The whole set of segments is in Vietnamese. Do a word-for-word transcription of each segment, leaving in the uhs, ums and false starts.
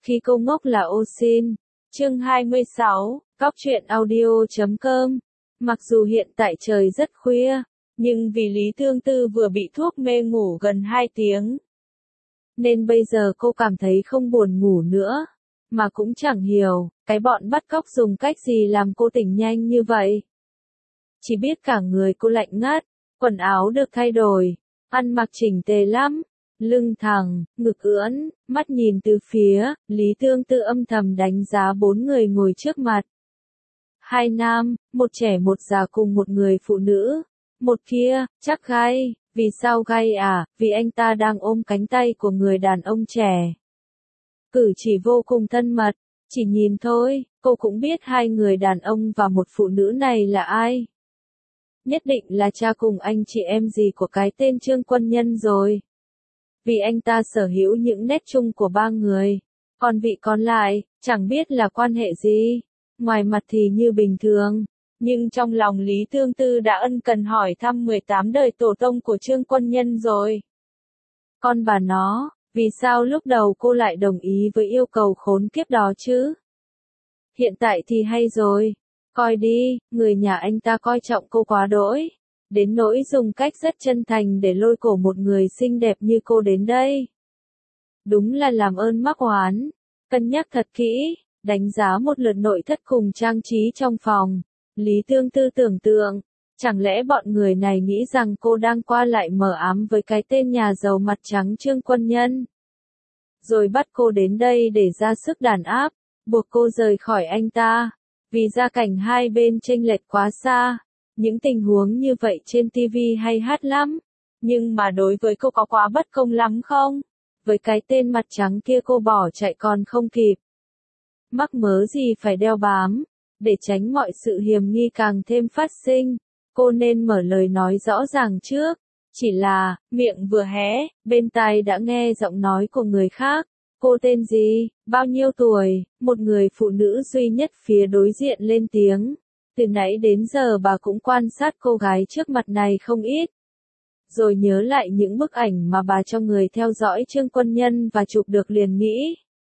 Khi cô ngốc là ô xin. Chương hai mươi sáu, Cóc truyện audio chấm com. Mặc dù hiện tại trời rất khuya, nhưng vì Lý Thương Tư vừa bị thuốc mê ngủ gần hai tiếng, nên bây giờ cô cảm thấy không buồn ngủ nữa, mà cũng chẳng hiểu, cái bọn bắt cóc dùng cách gì làm cô tỉnh nhanh như vậy. Chỉ biết cả người cô lạnh ngắt, quần áo được thay đổi, ăn mặc chỉnh tề lắm, lưng thẳng, ngực ưỡn, mắt nhìn từ phía, Lý Thương Tư âm thầm đánh giá bốn người ngồi trước mặt. Hai nam, một trẻ một già cùng một người phụ nữ. Một kia, chắc gay, vì sao gay à, vì anh ta đang ôm cánh tay của người đàn ông trẻ. Cử chỉ vô cùng thân mật, chỉ nhìn thôi, cô cũng biết hai người đàn ông và một phụ nữ này là ai. Nhất định là cha cùng anh chị em gì của cái tên Trương Quân Nhân rồi. Vì anh ta sở hữu những nét chung của ba người, còn vị còn lại, chẳng biết là quan hệ gì. Ngoài mặt thì như bình thường, nhưng trong lòng Lý Thương Tư đã ân cần hỏi thăm mười tám đời tổ tông của Trương Quân Nhân rồi. Con bà nó, vì sao lúc đầu cô lại đồng ý với yêu cầu khốn kiếp đó chứ? Hiện tại thì hay rồi, coi đi, người nhà anh ta coi trọng cô quá đỗi, đến nỗi dùng cách rất chân thành để lôi cổ một người xinh đẹp như cô đến đây. Đúng là làm ơn mắc oán, cân nhắc thật kỹ. Đánh giá một lượt nội thất cùng trang trí trong phòng, Lý Thương Tư tưởng tượng, chẳng lẽ bọn người này nghĩ rằng cô đang qua lại mờ ám với cái tên nhà giàu mặt trắng Trương Quân Nhân, rồi bắt cô đến đây để ra sức đàn áp, buộc cô rời khỏi anh ta, vì gia cảnh hai bên chênh lệch quá xa. Những tình huống như vậy trên ti vi hay hát lắm, nhưng mà đối với cô có quá bất công lắm không? Với cái tên mặt trắng kia cô bỏ chạy còn không kịp. Mắc mớ gì phải đeo bám, để tránh mọi sự hiềm nghi càng thêm phát sinh, cô nên mở lời nói rõ ràng trước. Chỉ là, miệng vừa hé, bên tai đã nghe giọng nói của người khác. Cô tên gì, bao nhiêu tuổi, một người phụ nữ duy nhất phía đối diện lên tiếng. Từ nãy đến giờ bà cũng quan sát cô gái trước mặt này không ít. Rồi nhớ lại những bức ảnh mà bà cho người theo dõi Trương Quân Nhân và chụp được liền nghĩ.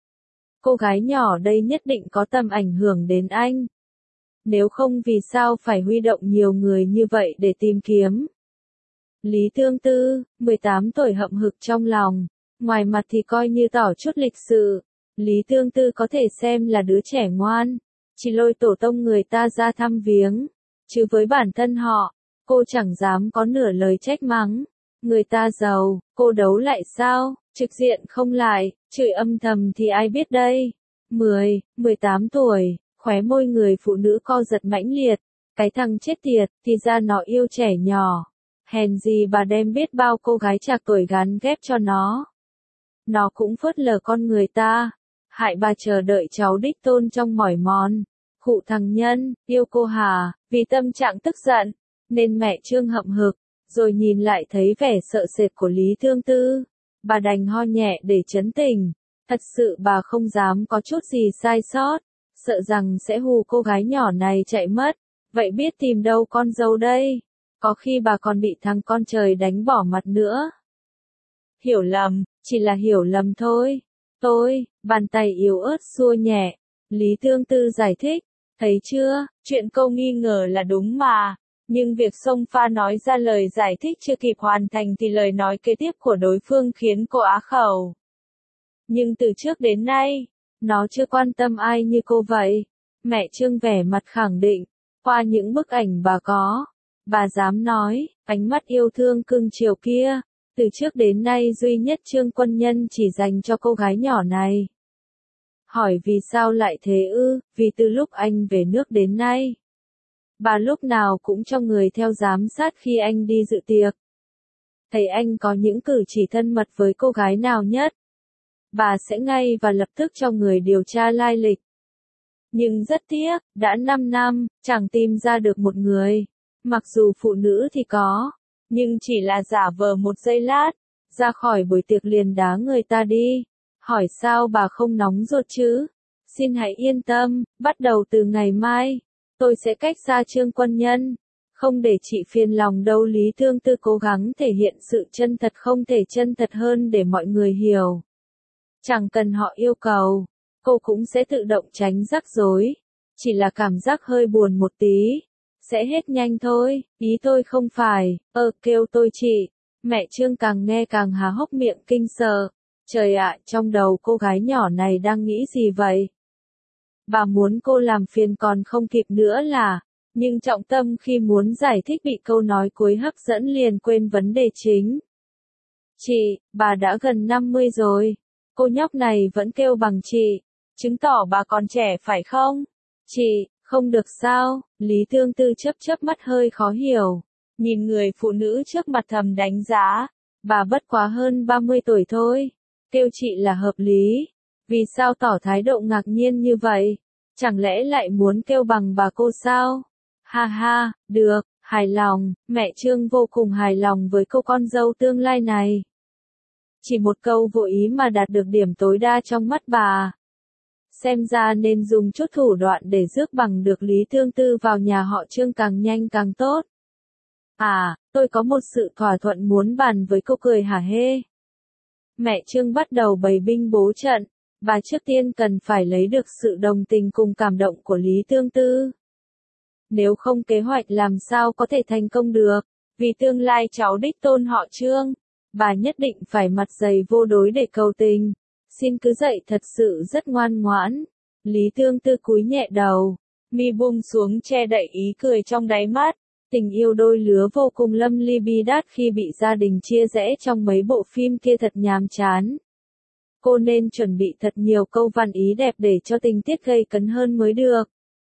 Cô gái nhỏ đây nhất định có tầm ảnh hưởng đến anh. Nếu không vì sao phải huy động nhiều người như vậy để tìm kiếm. Lý Thương Tư, mười tám tuổi hậm hực trong lòng, ngoài mặt thì coi như tỏ chút lịch sự. Lý Thương Tư có thể xem là đứa trẻ ngoan, chỉ lôi tổ tông người ta ra thăm viếng. Chứ với bản thân họ, cô chẳng dám có nửa lời trách mắng. Người ta giàu, cô đấu lại sao, trực diện không lại, chửi âm thầm thì ai biết đây. mười, mười tám tuổi, khóe môi người phụ nữ co giật mãnh liệt. Cái thằng chết tiệt, thì ra nó yêu trẻ nhỏ. Hèn gì bà đem biết bao cô gái trạc tuổi gán ghép cho nó. Nó cũng phớt lờ con người ta. Hại bà chờ đợi cháu đích tôn trong mỏi mòn. Khụ thằng Nhân, yêu cô hả, vì tâm trạng tức giận, nên mẹ Trương hậm hực. Rồi nhìn lại thấy vẻ sợ sệt của Lý Thương Tư, bà đành ho nhẹ để trấn tĩnh. Thật sự bà không dám có chút gì sai sót, sợ rằng sẽ hù cô gái nhỏ này chạy mất. Vậy biết tìm đâu con dâu đây? Có khi bà còn bị thằng con trời đánh bỏ mặt nữa. Hiểu lầm, chỉ là hiểu lầm thôi. Tôi, bàn tay yếu ớt xua nhẹ. Lý Thương Tư giải thích, thấy chưa, chuyện câu nghi ngờ là đúng mà. Nhưng việc xông pha nói ra lời giải thích chưa kịp hoàn thành thì lời nói kế tiếp của đối phương khiến cô á khẩu. Nhưng từ trước đến nay, nó chưa quan tâm ai như cô vậy. Mẹ Trương vẻ mặt khẳng định, qua những bức ảnh bà có, bà dám nói, ánh mắt yêu thương cưng chiều kia, từ trước đến nay duy nhất Trương Quân Nhân chỉ dành cho cô gái nhỏ này. Hỏi vì sao lại thế ư, vì từ lúc anh về nước đến nay, bà lúc nào cũng cho người theo giám sát khi anh đi dự tiệc. Thấy anh có những cử chỉ thân mật với cô gái nào nhất, bà sẽ ngay và lập tức cho người điều tra lai lịch. Nhưng rất tiếc, đã năm năm, chẳng tìm ra được một người. Mặc dù phụ nữ thì có, nhưng chỉ là giả vờ một giây lát, ra khỏi buổi tiệc liền đá người ta đi. Hỏi sao bà không nóng ruột chứ? Xin hãy yên tâm, bắt đầu từ ngày mai, tôi sẽ cách xa Trương Quân Nhân. Không để chị phiền lòng đâu. Lý Thương Tư cố gắng thể hiện sự chân thật không thể chân thật hơn để mọi người hiểu. Chẳng cần họ yêu cầu, cô cũng sẽ tự động tránh rắc rối. Chỉ là cảm giác hơi buồn một tí. Sẽ hết nhanh thôi, ý tôi không phải, ơ kêu tôi chị. Mẹ Trương càng nghe càng há hốc miệng kinh sợ. Trời ạ, trong đầu cô gái nhỏ này đang nghĩ gì vậy? Bà muốn cô làm phiền còn không kịp nữa là, nhưng trọng tâm khi muốn giải thích bị câu nói cuối hấp dẫn liền quên vấn đề chính. Chị, bà đã gần năm mươi rồi. Cô nhóc này vẫn kêu bằng chị, chứng tỏ bà còn trẻ phải không? Chị, không được sao? Lý Tương Tư chớp chớp mắt hơi khó hiểu, nhìn người phụ nữ trước mặt thầm đánh giá, bà bất quá hơn ba mươi tuổi thôi, kêu chị là hợp lý. Vì sao tỏ thái độ ngạc nhiên như vậy? Chẳng lẽ lại muốn kêu bằng bà cô sao? Ha ha, được, hài lòng, mẹ Trương vô cùng hài lòng với cô con dâu tương lai này. Chỉ một câu vô ý mà đạt được điểm tối đa trong mắt bà. Xem ra nên dùng chút thủ đoạn để rước bằng được Lý Tương Tư vào nhà họ Trương càng nhanh càng tốt. À, tôi có một sự thỏa thuận muốn bàn với cô, cười hả hê. Mẹ Trương bắt đầu bày binh bố trận, bà trước tiên cần phải lấy được sự đồng tình cùng cảm động của Lý Tương Tư. Nếu không kế hoạch làm sao có thể thành công được, vì tương lai cháu đích tôn họ Trương, bà nhất định phải mặt dày vô đối để cầu tình. Xin cứ dậy, thật sự rất ngoan ngoãn. Lý Tương Tư cúi nhẹ đầu, mi buông xuống che đậy ý cười trong đáy mắt. Tình yêu đôi lứa vô cùng lâm ly bi đát khi bị gia đình chia rẽ trong mấy bộ phim kia thật nhàm chán. Cô nên chuẩn bị thật nhiều câu văn ý đẹp để cho tình tiết gây cấn hơn mới được.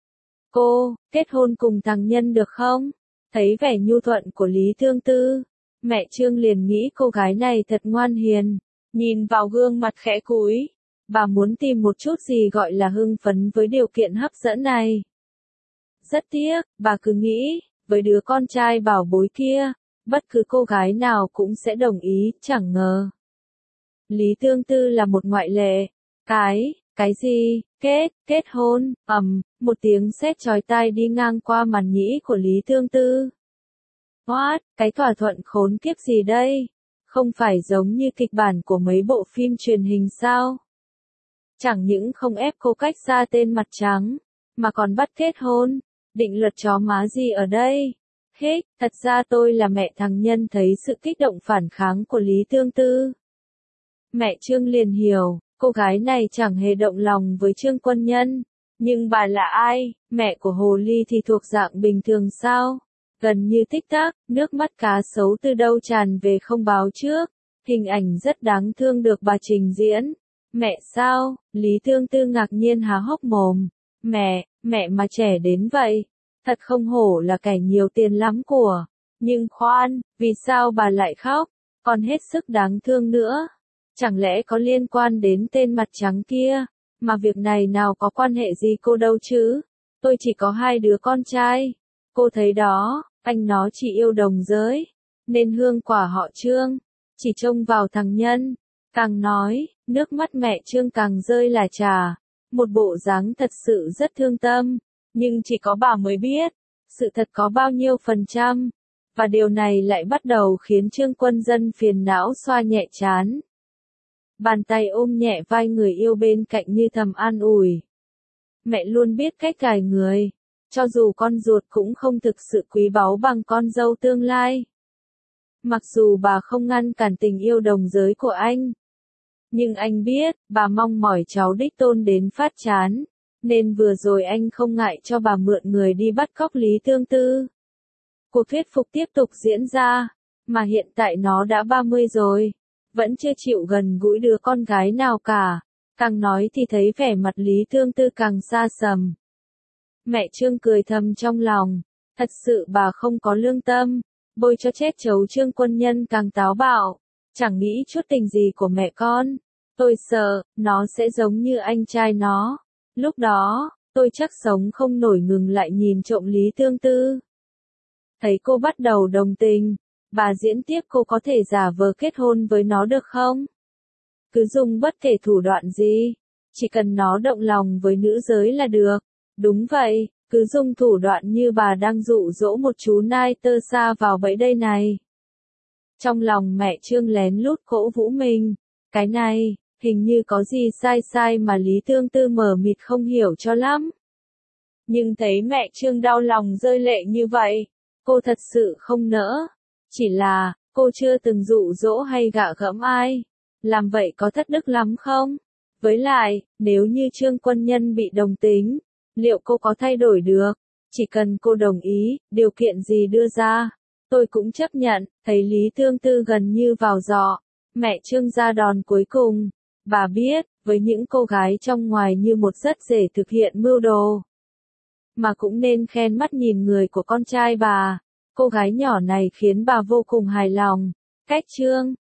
Cô, kết hôn cùng thằng Nhân được không? Thấy vẻ nhu thuận của Lý Tương Tư, mẹ Trương liền nghĩ cô gái này thật ngoan hiền. Nhìn vào gương mặt khẽ cúi, bà muốn tìm một chút gì gọi là hưng phấn với điều kiện hấp dẫn này. Rất tiếc, bà cứ nghĩ, với đứa con trai bảo bối kia, bất cứ cô gái nào cũng sẽ đồng ý, chẳng ngờ. Lý Tương Tư là một ngoại lệ. Cái, cái gì, kết, kết hôn, ầm, một tiếng sét chói tai đi ngang qua màn nhĩ của Lý Tương Tư. What, cái thỏa thuận khốn kiếp gì đây? Không phải giống như kịch bản của mấy bộ phim truyền hình sao? Chẳng những không ép cô cách xa tên mặt trắng, mà còn bắt kết hôn. Định luật chó má gì ở đây? Hích, thật ra tôi là mẹ thằng Nhân, thấy sự kích động phản kháng của Lý Tương Tư. Mẹ Trương liền hiểu, cô gái này chẳng hề động lòng với Trương Quân Nhân. Nhưng bà là ai? Mẹ của Hồ Ly thì thuộc dạng bình thường sao? Gần như tích tắc, nước mắt cá sấu từ đâu tràn về không báo trước. Hình ảnh rất đáng thương được bà trình diễn. Mẹ sao? Lý Tương Tư ngạc nhiên há hốc mồm. Mẹ, mẹ mà trẻ đến vậy. Thật không hổ là kẻ nhiều tiền lắm của. Nhưng khoan, vì sao bà lại khóc? Còn hết sức đáng thương nữa. Chẳng lẽ có liên quan đến tên mặt trắng kia? Mà việc này nào có quan hệ gì cô đâu chứ? Tôi chỉ có hai đứa con trai. Cô thấy đó, anh nó chỉ yêu đồng giới. Nên hương quả họ Trương. Chỉ trông vào thằng Nhân. Càng nói, nước mắt mẹ Trương càng rơi là trà. Một bộ dáng thật sự rất thương tâm. Nhưng chỉ có bà mới biết. Sự thật có bao nhiêu phần trăm. Và điều này lại bắt đầu khiến Trương Quân Dân phiền não xoa nhẹ trán. Bàn tay ôm nhẹ vai người yêu bên cạnh như thầm an ủi. Mẹ luôn biết cách gài người. Cho dù con ruột cũng không thực sự quý báu bằng con dâu tương lai. Mặc dù bà không ngăn cản tình yêu đồng giới của anh. Nhưng anh biết, bà mong mỏi cháu đích tôn đến phát chán. Nên vừa rồi anh không ngại cho bà mượn người đi bắt cóc Lý Tương Tư. Cuộc thuyết phục tiếp tục diễn ra. Mà hiện tại nó đã ba mươi rồi. Vẫn chưa chịu gần gũi đứa con gái nào cả. Càng nói thì thấy vẻ mặt Lý Tương Tư càng xa sầm. Mẹ Trương cười thầm trong lòng. Thật sự bà không có lương tâm. Bôi cho chết chấu Trương Quân Nhân càng táo bạo. Chẳng nghĩ chút tình gì của mẹ con. Tôi sợ, nó sẽ giống như anh trai nó. Lúc đó, tôi chắc sống không nổi, ngừng lại nhìn trộm Lý Tương Tư. Thấy cô bắt đầu đồng tình. Bà diễn tiếp, cô có thể giả vờ kết hôn với nó được không? Cứ dùng bất kể thủ đoạn gì. Chỉ cần nó động lòng với nữ giới là được. Đúng vậy, cứ dùng thủ đoạn như bà đang dụ dỗ một chú nai tơ xa vào bẫy đây này. Trong lòng mẹ Trương lén lút cổ vũ mình. Cái này, Hình như có gì sai sai mà Lý Tương Tư mờ mịt không hiểu cho lắm. Nhưng thấy mẹ Trương đau lòng rơi lệ như vậy, cô thật sự không nỡ. Chỉ là, cô chưa từng dụ dỗ hay gạ gẫm ai. Làm vậy có thất đức lắm không? Với lại, nếu như Trương Quân Nhân bị đồng tính, liệu cô có thay đổi được? Chỉ cần cô đồng ý, điều kiện gì đưa ra, tôi cũng chấp nhận. Thấy Lý Tương Tư gần như vào giọ, mẹ Trương ra đòn cuối cùng. Bà biết, với những cô gái trong ngoài như một rất dễ thực hiện mưu đồ. Mà cũng nên khen mắt nhìn người của con trai bà. Cô gái nhỏ này khiến bà vô cùng hài lòng. Cách Trương